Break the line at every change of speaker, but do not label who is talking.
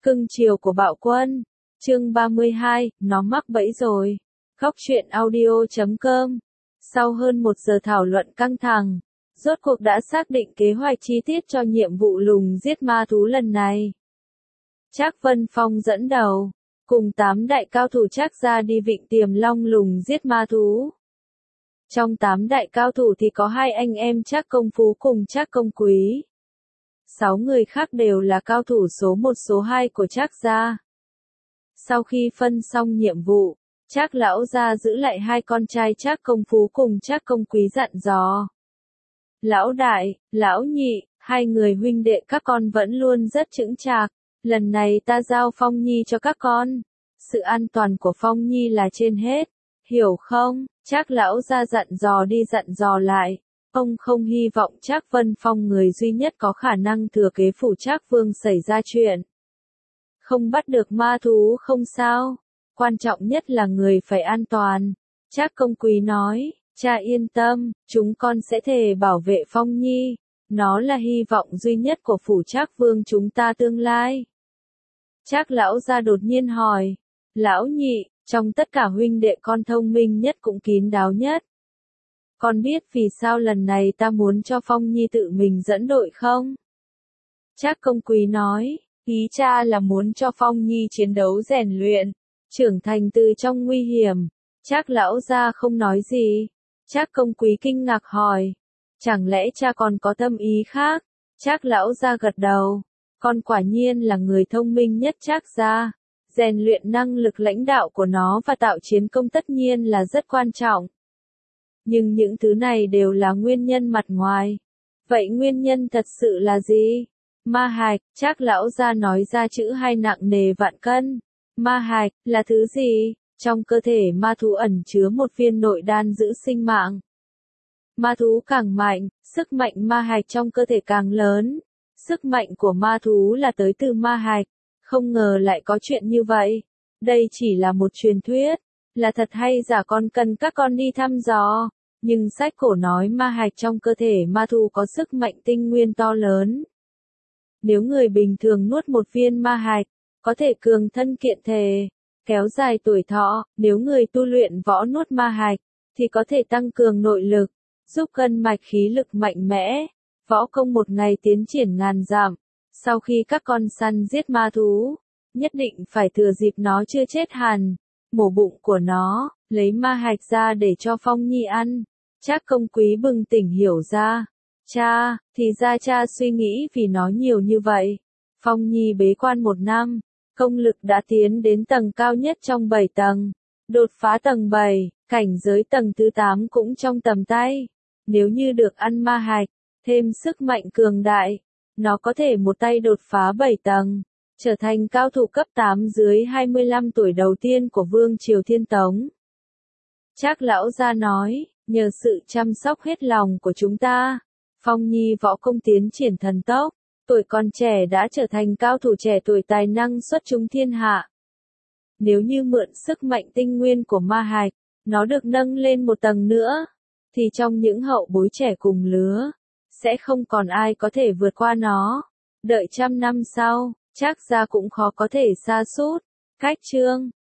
Cưng chiều của Bạo Quân. Chương 32, nó mắc bẫy rồi. Góc truyện audio.com. Sau hơn 1 giờ thảo luận căng thẳng, rốt cuộc đã xác định kế hoạch chi tiết cho nhiệm vụ lùng giết ma thú lần này. Trác Vân Phong dẫn đầu, cùng 8 đại cao thủ Trác gia đi Vịnh Tiềm Long lùng giết ma thú. Trong 8 đại cao thủ thì có 2 anh em Trác Công Phú cùng Trác Công Quý. 6 người khác đều là cao thủ số 1 số 2 của Trác gia. Sau khi phân xong nhiệm vụ, Trác lão gia giữ lại 2 con trai Trác Công Phú cùng Trác Công Quý dặn dò. Lão đại, lão nhị, 2 người huynh đệ các con vẫn luôn rất chững chạc, lần này ta giao Phong Nhi cho các con. Sự an toàn của Phong Nhi là trên hết, hiểu không? Trác lão gia dặn dò đi dặn dò lại. Ông không hy vọng Trác Vân Phong người duy nhất có khả năng thừa kế phủ Trác Vương xảy ra chuyện. Không bắt được ma thú không sao, quan trọng nhất là người phải an toàn. Trác Công Quý nói, cha yên tâm, chúng con sẽ thề bảo vệ Phong Nhi, nó là hy vọng duy nhất của phủ Trác Vương chúng ta tương lai. Trác lão gia đột nhiên hỏi, lão nhị, trong tất cả huynh đệ con thông minh nhất cũng kín đáo nhất. Con biết vì sao lần này ta muốn cho Phong Nhi tự mình dẫn đội không? Trác Công Quý nói, ý cha là muốn cho Phong Nhi chiến đấu rèn luyện, trưởng thành từ trong nguy hiểm. Trác lão gia không nói gì. Trác Công Quý kinh ngạc hỏi, chẳng lẽ cha còn có tâm ý khác? Trác lão gia gật đầu, con quả nhiên là người thông minh nhất Trác gia. Rèn luyện năng lực lãnh đạo của nó và tạo chiến công tất nhiên là rất quan trọng. Nhưng những thứ này đều là nguyên nhân mặt ngoài. Vậy nguyên nhân thật sự là gì? Ma hạch, Trác lão gia nói ra chữ 2 nặng nề vạn cân. Ma hạch, là thứ gì? Trong cơ thể ma thú ẩn chứa một viên nội đan giữ sinh mạng. Ma thú càng mạnh, sức mạnh ma hạch trong cơ thể càng lớn. Sức mạnh của ma thú là tới từ ma hạch. Không ngờ lại có chuyện như vậy. Đây chỉ là một truyền thuyết. Là thật hay giả con cần các con đi thăm dò. Nhưng sách cổ nói ma hạch trong cơ thể ma thú có sức mạnh tinh nguyên to lớn. Nếu người bình thường nuốt một viên ma hạch, có thể cường thân kiện thể, kéo dài tuổi thọ. Nếu người tu luyện võ nuốt ma hạch, thì có thể tăng cường nội lực, giúp cân mạch khí lực mạnh mẽ, võ công một ngày tiến triển ngàn dặm. Sau khi các con săn giết ma thú, nhất định phải thừa dịp nó chưa chết hẳn, mổ bụng của nó, lấy ma hạch ra để cho Phong Nhi ăn. Trác Công Quý bừng tỉnh hiểu ra. Cha, thì ra cha suy nghĩ vì nó nhiều như vậy. Phong Nhi bế quan 1 năm, công lực đã tiến đến tầng cao nhất trong 7 tầng. Đột phá tầng 7, cảnh giới tầng thứ 8 cũng trong tầm tay. Nếu như được ăn ma hạch, thêm sức mạnh cường đại, nó có thể một tay đột phá 7 tầng, trở thành cao thủ cấp 8 dưới 25 tuổi đầu tiên của Vương Triều Thiên Tống. Trác lão gia nói, nhờ sự chăm sóc hết lòng của chúng ta, Phong Nhi võ công tiến triển thần tốc, tuổi còn trẻ đã trở thành cao thủ trẻ tuổi tài năng xuất chúng thiên hạ. Nếu như mượn sức mạnh tinh nguyên của ma hạch, nó được nâng lên một tầng nữa, thì trong những hậu bối trẻ cùng lứa, sẽ không còn ai có thể vượt qua nó. Đợi 100 năm sau, Trác gia cũng khó có thể sa sút. Cách chương